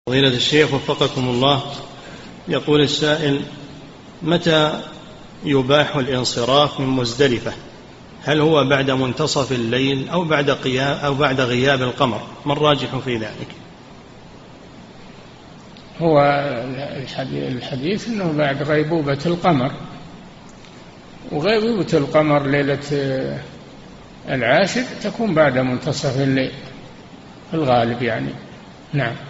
فضيلة الشيخ وفقكم الله، يقول السائل: متى يباح الانصراف من مزدلفة؟ هل هو بعد منتصف الليل أو بعد غياب القمر؟ ما الراجح في ذلك؟ هو الحديث أنه بعد غيبوبة القمر، وغيبوبة القمر ليلة العاشر تكون بعد منتصف الليل في الغالب يعني. نعم.